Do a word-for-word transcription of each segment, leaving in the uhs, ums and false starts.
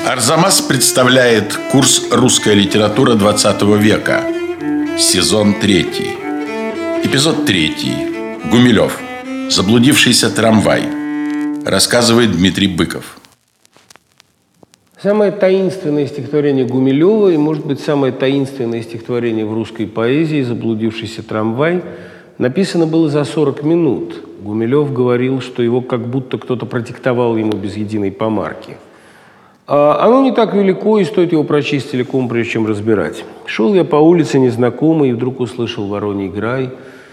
Арзамас представляет курс «Русская литература двадцатого века». Сезон третий. Эпизод третий. Гумилев. Заблудившийся трамвай. Рассказывает Дмитрий Быков. Самое таинственное стихотворение Гумилева и, может быть, самое таинственное стихотворение в русской поэзии «Заблудившийся трамвай» написано было за сорок минут. Гумилев говорил, что его как будто кто-то продиктовал ему без единой помарки. А оно не так велико, и стоит его прочесть целиком, прежде чем разбирать. Шел я по улице незнакомый, и вдруг услышал вороний грай,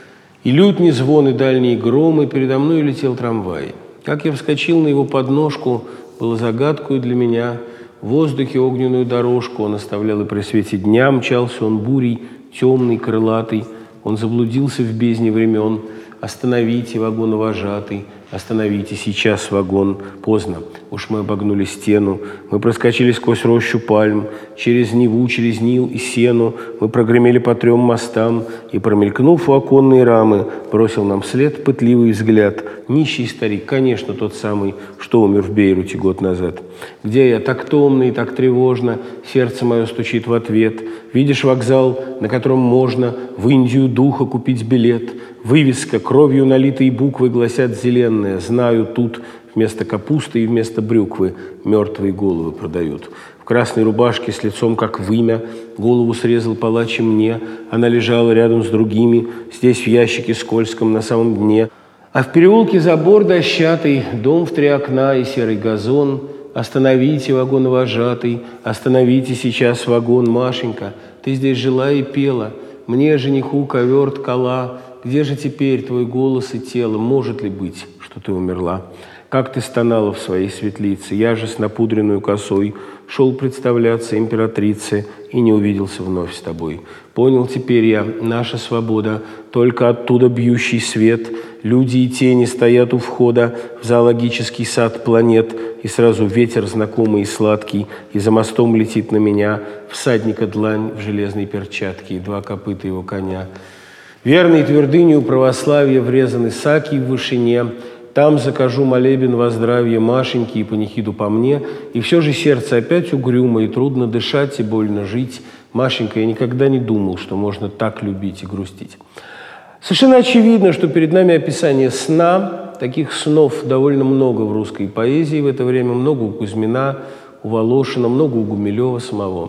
и лютни звон, и дальние громы, передо мной летел трамвай. Как я вскочил на его подножку, было загадкою для меня. В воздухе огненную дорожку он оставлял, и при свете дня мчался он бурей, темный, крылатый. Он заблудился в бездне времен. Остановите, вагоновожатый, остановите сейчас вагон. Поздно, уж мы обогнули стену, мы проскочили сквозь рощу пальм, через Неву, через Нил и Сену, мы прогремели по трем мостам, и, промелькнув у оконной рамы, бросил нам вслед пытливый взгляд. Нищий старик, конечно, тот самый, что умер в Бейруте год назад. Где я? Так томно и так тревожно, сердце мое стучит в ответ. Видишь вокзал, на котором можно в Индию духа купить билет. Вывеска, кровью налитые буквы гласят зеленые. Знаю, тут вместо капусты и вместо брюквы мертвые головы продают. В красной рубашке с лицом как вымя голову срезал палач и мне. Она лежала рядом с другими, здесь в ящике скользком на самом дне. А в переулке забор дощатый, дом в три окна и серый газон. Остановите, вагоновожатый, остановите сейчас вагон, Машенька. Ты здесь жила и пела, мне, жениху, ковер ткала. Где же теперь твой голос и тело? Может ли быть, что ты умерла? Как ты стонала в своей светлице? Я же с напудренную косой шел представляться императрице и не увиделся вновь с тобой. Понял теперь я, наша свобода, только оттуда бьющий свет. Люди и тени стоят у входа в зоологический сад планет, и сразу ветер знакомый и сладкий, и за мостом летит на меня всадника длань в железной перчатке и два копыта его коня. Верной твердынью православия врезаны саки в вышине. Там закажу молебен во здравие Машеньки и панихиду по мне. И все же сердце опять угрюмо, и трудно дышать, и больно жить. Машенька, я никогда не думал, что можно так любить и грустить. Совершенно очевидно, что перед нами описание сна. Таких снов довольно много в русской поэзии в это время. Много у Кузьмина, у Волошина, много у Гумилева самого.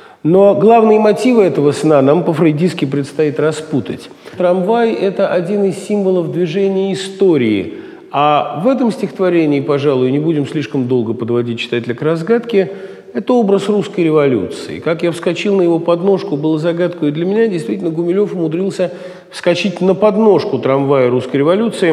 Но главные мотивы этого сна нам по-фрейдистски предстоит распутать. Трамвай – это один из символов движения истории. А в этом стихотворении, пожалуй, не будем слишком долго подводить читателя к разгадке, это образ русской революции. Как я вскочил на его подножку, было загадкой и для меня. Действительно, Гумилев умудрился вскочить на подножку трамвая русской революции.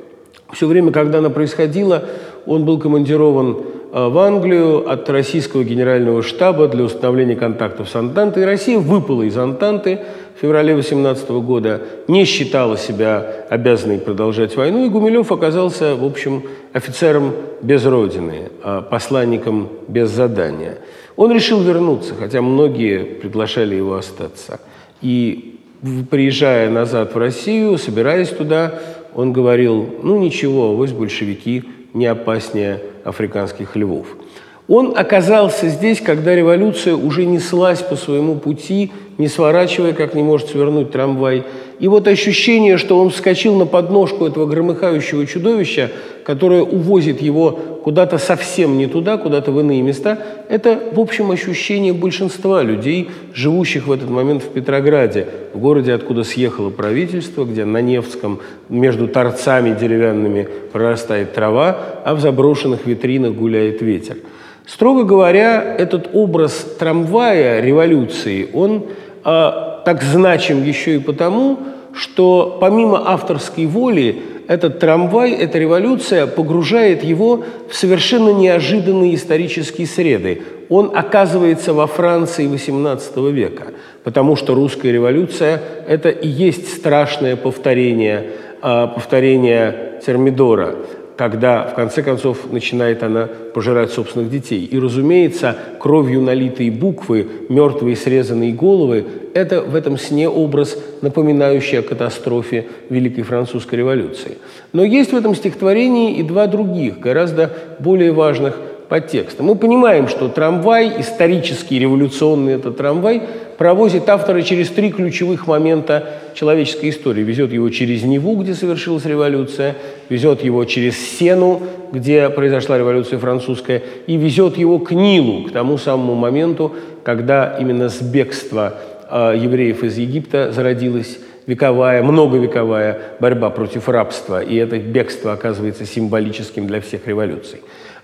Все время, когда она происходила, он был командирован в Англию от российского генерального штаба для установления контактов с Антантой. И Россия выпала из Антанты в феврале восемнадцатого года, не считала себя обязанной продолжать войну, и Гумилев оказался, в общем, офицером без родины, посланником без задания. Он решил вернуться, хотя многие приглашали его остаться. И, приезжая назад в Россию, собираясь туда, он говорил: ну ничего, авось большевики не опаснее африканских львов. Он оказался здесь, когда революция уже неслась по своему пути, не сворачивая, как не может свернуть трамвай. И вот ощущение, что он вскочил на подножку этого громыхающего чудовища, которое увозит его куда-то совсем не туда, куда-то в иные места, это, в общем, ощущение большинства людей, живущих в этот момент в Петрограде, в городе, откуда съехало правительство, где на Невском между торцами деревянными прорастает трава, а в заброшенных витринах гуляет ветер. Строго говоря, этот образ трамвая революции, он э, так значим еще и потому, что помимо авторской воли этот трамвай, эта революция погружает его в совершенно неожиданные исторические среды. Он оказывается во Франции восемнадцатого века, потому что русская революция – это и есть страшное повторение, э, повторение Термидора, когда, в конце концов, начинает она пожирать собственных детей. И, разумеется, кровью налитые буквы, мертвые срезанные головы – это в этом сне образ, напоминающий о катастрофе Великой Французской революции. Но есть в этом стихотворении и два других, гораздо более важных подтекста. Мы понимаем, что трамвай, исторический, революционный этот трамвай, провозит автора через три ключевых момента человеческой истории. Везет его через Неву, где совершилась революция, везет его через Сену, где произошла революция французская, и везет его к Нилу, к тому самому моменту, когда именно с бегства э, евреев из Египта зародилась вековая, многовековая борьба против рабства, и это бегство оказывается символическим для всех революций.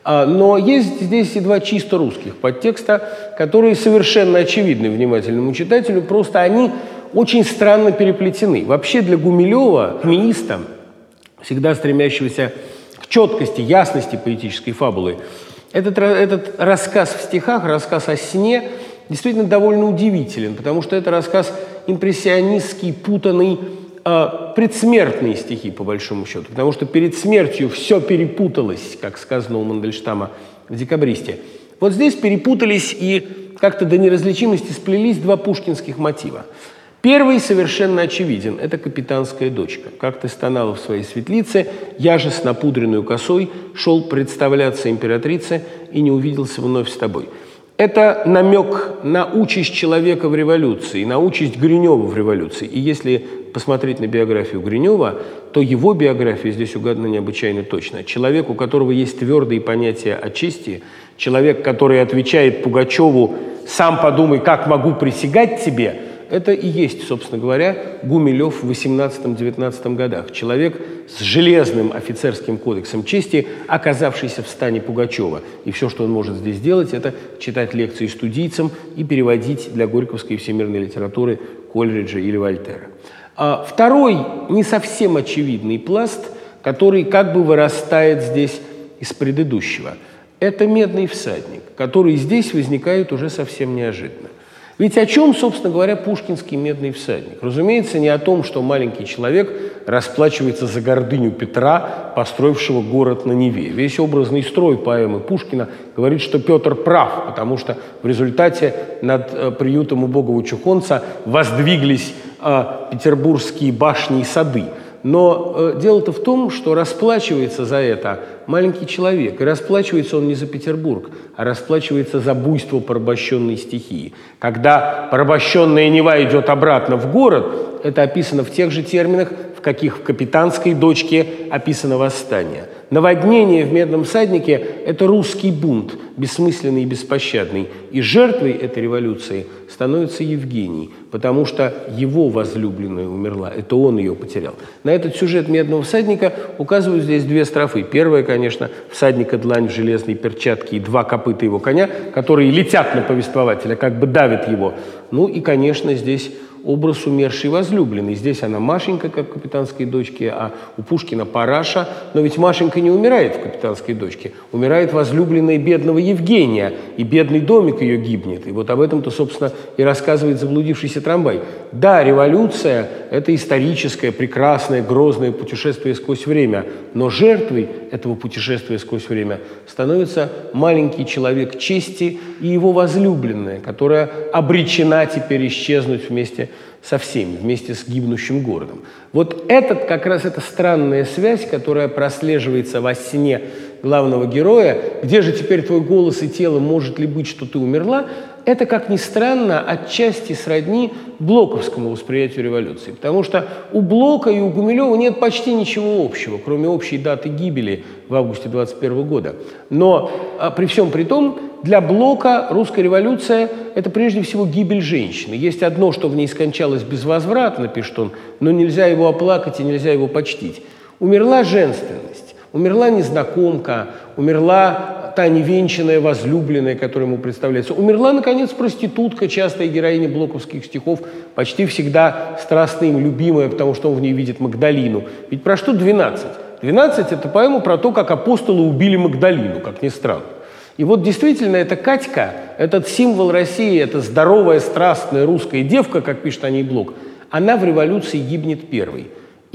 Но есть здесь и два чисто русских подтекста, которые совершенно очевидны внимательному читателю, просто они очень странно переплетены. Вообще для Гумилева, феминиста, всегда стремящегося к четкости, ясности поэтической фабулы, этот, этот рассказ в стихах, рассказ о сне, действительно довольно удивителен, потому что это рассказ импрессионистский, путанный, э, предсмертные стихи, по большому счету, потому что перед смертью все перепуталось, как сказано у Мандельштама в «Декабристе». Вот здесь перепутались и как-то до неразличимости сплелись два пушкинских мотива. Первый совершенно очевиден – это «Капитанская дочка». Как ты стонала в своей светлице, я же с напудренной косой шел представляться императрице и не увиделся вновь с тобой. Это намек на участь человека в революции, на участь Гринева в революции. И если посмотреть на биографию Гринева, то его биография здесь угадана необычайно точно. Человек, у которого есть твердые понятия о чести, человек, который отвечает Пугачеву «сам подумай, как могу присягать тебе», это и есть, собственно говоря, Гумилев в восемнадцатом-девятнадцатом годах. Человек с железным офицерским кодексом чести, оказавшийся в стане Пугачева. И все, что он может здесь делать, это читать лекции студийцам и переводить для горьковской и всемирной литературы Кольриджа или Вольтера. А второй, не совсем очевидный пласт, который как бы вырастает здесь из предыдущего, это «Медный всадник», который здесь возникает уже совсем неожиданно. Ведь о чем, собственно говоря, пушкинский «Медный всадник»? Разумеется, не о том, что маленький человек расплачивается за гордыню Петра, построившего город на Неве. Весь образный строй поэмы Пушкина говорит, что Петр прав, потому что в результате над э, приютом убогого чухонца воздвиглись э, петербургские башни и сады. Но э, дело-то в том, что расплачивается за это маленький человек. И расплачивается он не за Петербург, а расплачивается за буйство порабощенной стихии. Когда порабощенная Нева идет обратно в город, это описано в тех же терминах, в каких в «Капитанской дочке» описано восстание. Наводнение в «Медном всаднике» – это русский бунт, бессмысленный и беспощадный. И жертвой этой революции становится Евгений, потому что его возлюбленная умерла, это он ее потерял. На этот сюжет «Медного всадника» указывают здесь две строфы. Первая, конечно, всадника длань в железной перчатке и два копыта его коня, которые летят на повествователя, как бы давят его. Ну и, конечно, здесь образ умершей возлюбленной. Здесь она Машенька, как в «Капитанской дочке», а у Пушкина Параша. Но ведь Машенька не умирает в «Капитанской дочке». Умирает возлюбленная бедного Евгения, и бедный домик ее гибнет. И вот об этом-то, собственно, и рассказывает «Заблудившийся трамвай». Да, революция – это историческое, прекрасное, грозное путешествие сквозь время. Но жертвой этого путешествия сквозь время становится маленький человек чести и его возлюбленная, которая обречена теперь исчезнуть вместе со всеми, вместе с гибнущим городом. Вот этот, как раз эта странная связь, которая прослеживается во сне главного героя, где же теперь твой голос и тело, может ли быть, что ты умерла, это, как ни странно, отчасти сродни блоковскому восприятию революции. Потому что у Блока и у Гумилева нет почти ничего общего, кроме общей даты гибели в августе двадцать первого года. Но а, при всем при том, для Блока русская революция – это прежде всего гибель женщины. Есть одно, что в ней скончалось безвозвратно, пишет он, но нельзя его оплакать и нельзя его почтить. Умерла женственность, умерла незнакомка, умерла та невенчанная возлюбленная, которая ему представляется. Умерла, наконец, проститутка, частая героиня блоковских стихов, почти всегда страстно им любимая, потому что он в ней видит Магдалину. Ведь про что двенадцать? двенадцать – это поэма про то, как апостолы убили Магдалину, как ни странно. И вот действительно эта Катька, этот символ России, эта здоровая, страстная русская девка, как пишет о ней Блок, она в революции гибнет первой.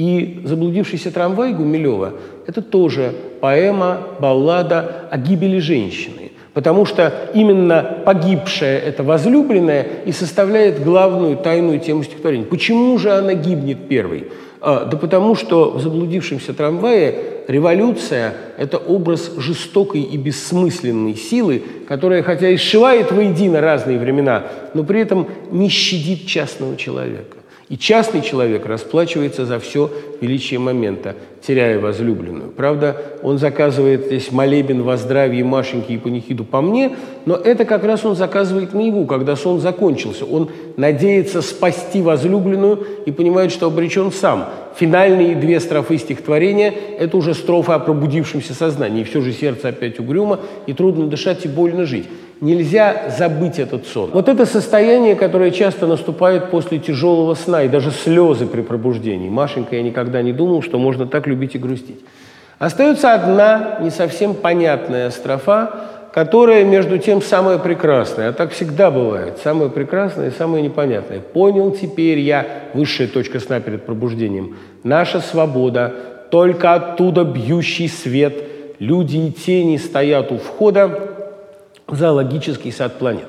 И «Заблудившийся трамвай» Гумилева – это тоже поэма, баллада о гибели женщины. Потому что именно погибшая эта возлюбленная и составляет главную тайную тему стихотворения. Почему же она гибнет первой? А, да потому что в «Заблудившемся трамвае» революция – это образ жестокой и бессмысленной силы, которая, хотя и сшивает воедино разные времена, но при этом не щадит частного человека. И частный человек расплачивается за все величие момента, теряя возлюбленную. Правда, он заказывает здесь молебен во здравии Машеньки и панихиду по мне, но это как раз он заказывает наяву, когда сон закончился. Он надеется спасти возлюбленную и понимает, что обречен сам. Финальные две строфы стихотворения – это уже строфа о пробудившемся сознании. И все же сердце опять угрюмо, и трудно дышать, и больно жить. Нельзя забыть этот сон. Вот это состояние, которое часто наступает после тяжелого сна, и даже слезы при пробуждении. Машенька, я никогда не думал, что можно так любить и грустить. Остается одна не совсем понятная строфа, которая, между тем, самая прекрасная. А так всегда бывает. Самое прекрасное и самое непонятное. «Понял теперь я», высшая точка сна перед пробуждением, «наша свобода, только оттуда бьющий свет, люди и тени стоят у входа в зоологический сад планет».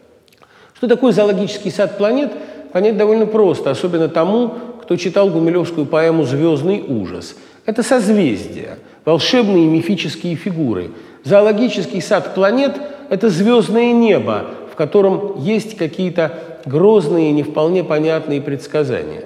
Что такое зоологический сад планет, понять довольно просто, особенно тому, кто читал гумилевскую поэму «Звездный ужас». Это созвездия, волшебные мифические фигуры. Зоологический сад планет – это звездное небо, в котором есть какие-то грозные, не вполне понятные предсказания.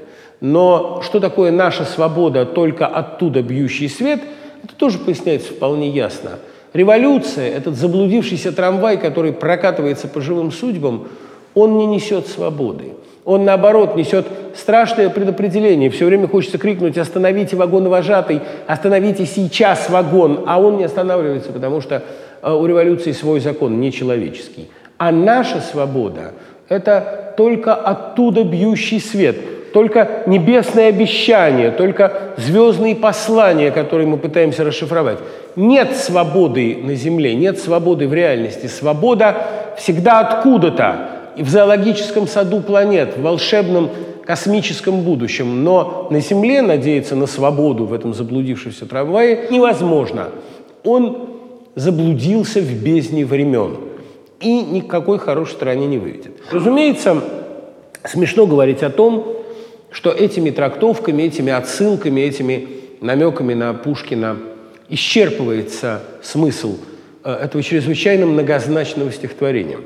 Но что такое наша свобода, только оттуда бьющий свет, это тоже поясняется вполне ясно. Революция, этот заблудившийся трамвай, который прокатывается по живым судьбам, он не несет свободы. Он, наоборот, несет страшное предопределение. Все время хочется крикнуть: «Остановите вагоновожатый! Остановите сейчас вагон!» А он не останавливается, потому что у революции свой закон, нечеловеческий. А наша свобода – это только оттуда бьющий свет, только небесное обещание, только звездные послания, которые мы пытаемся расшифровать. Нет свободы на Земле, нет свободы в реальности. Свобода всегда откуда-то. И в зоологическом саду планет, в волшебном космическом будущем. Но на Земле надеяться на свободу в этом заблудившемся трамвае невозможно. Он заблудился в бездне времен и ни к какой хорошей стороне не выведет. Разумеется, смешно говорить о том, что этими трактовками, этими отсылками, этими намеками на Пушкина исчерпывается смысл этого чрезвычайно многозначного стихотворения.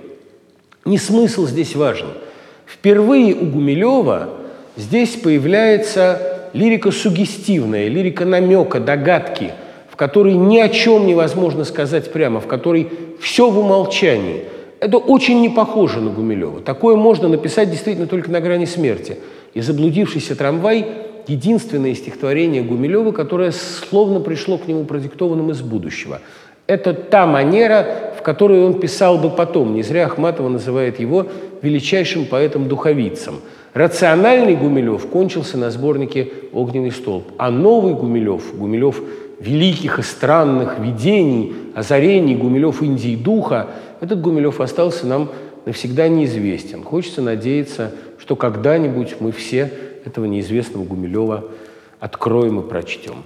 Не смысл здесь важен. Впервые у Гумилева здесь появляется лирика суггестивная, лирика намека, догадки, в которой ни о чем невозможно сказать прямо, в которой все в умолчании. Это очень не похоже на Гумилева. Такое можно написать действительно только на грани смерти. И «Заблудившийся трамвай» — единственное стихотворение Гумилева, которое словно пришло к нему продиктованным из будущего. Это та манера, в которой он писал бы потом. Не зря Ахматова называет его величайшим поэтом-духовицем. Рациональный Гумилев кончился на сборнике «Огненный столб», а новый Гумилев, Гумилев великих и странных видений, озарений, Гумилев Индии духа, этот Гумилев остался нам навсегда неизвестен. Хочется надеяться, что когда-нибудь мы все этого неизвестного Гумилева откроем и прочтем.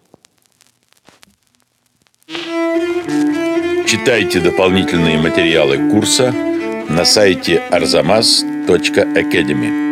Читайте дополнительные материалы курса на сайте арзамас точка академи.